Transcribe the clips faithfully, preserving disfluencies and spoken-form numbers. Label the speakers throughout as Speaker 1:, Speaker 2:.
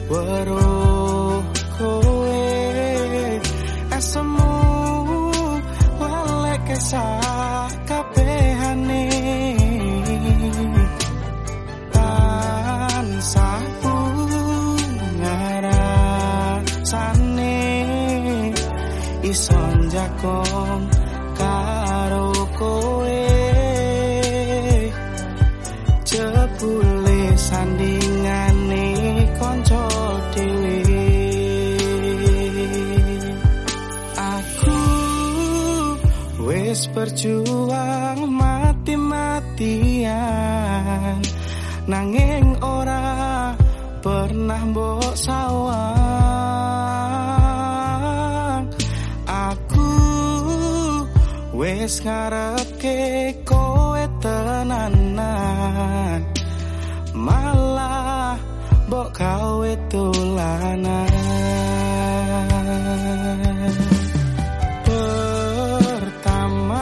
Speaker 1: weruh kowe asemu walek kesak kabehane tansah ngarasane iso njakong karo kowe jebule sandingane kanca dhewe aku wis berjuang mati-matian nanging ora pernah mbok sawang aku wis ngarepke kowe tenanan malah mbok gawe dolanan pertama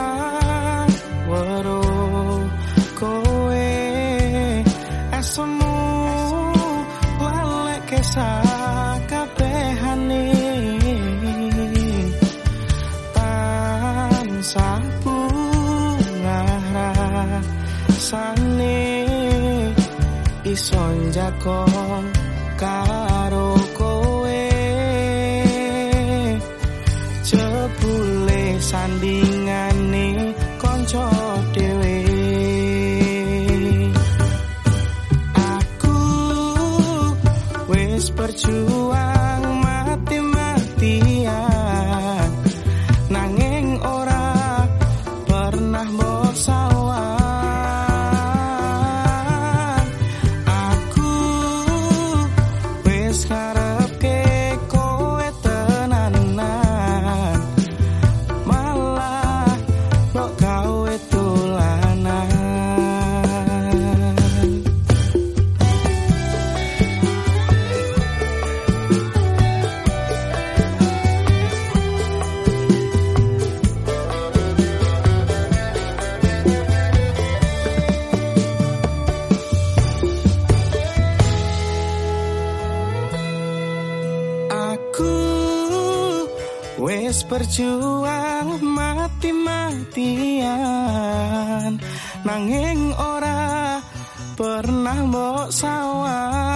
Speaker 1: weruh kowe asemu walek kesak kabehane tansah rasane iso njakong karo kowe jebule sandingane kanca dhewe aku wis berjuang mati-matian nanging ora pernah mbok sawang wis berjuang mati-matian nanging ora pernah mbok sawang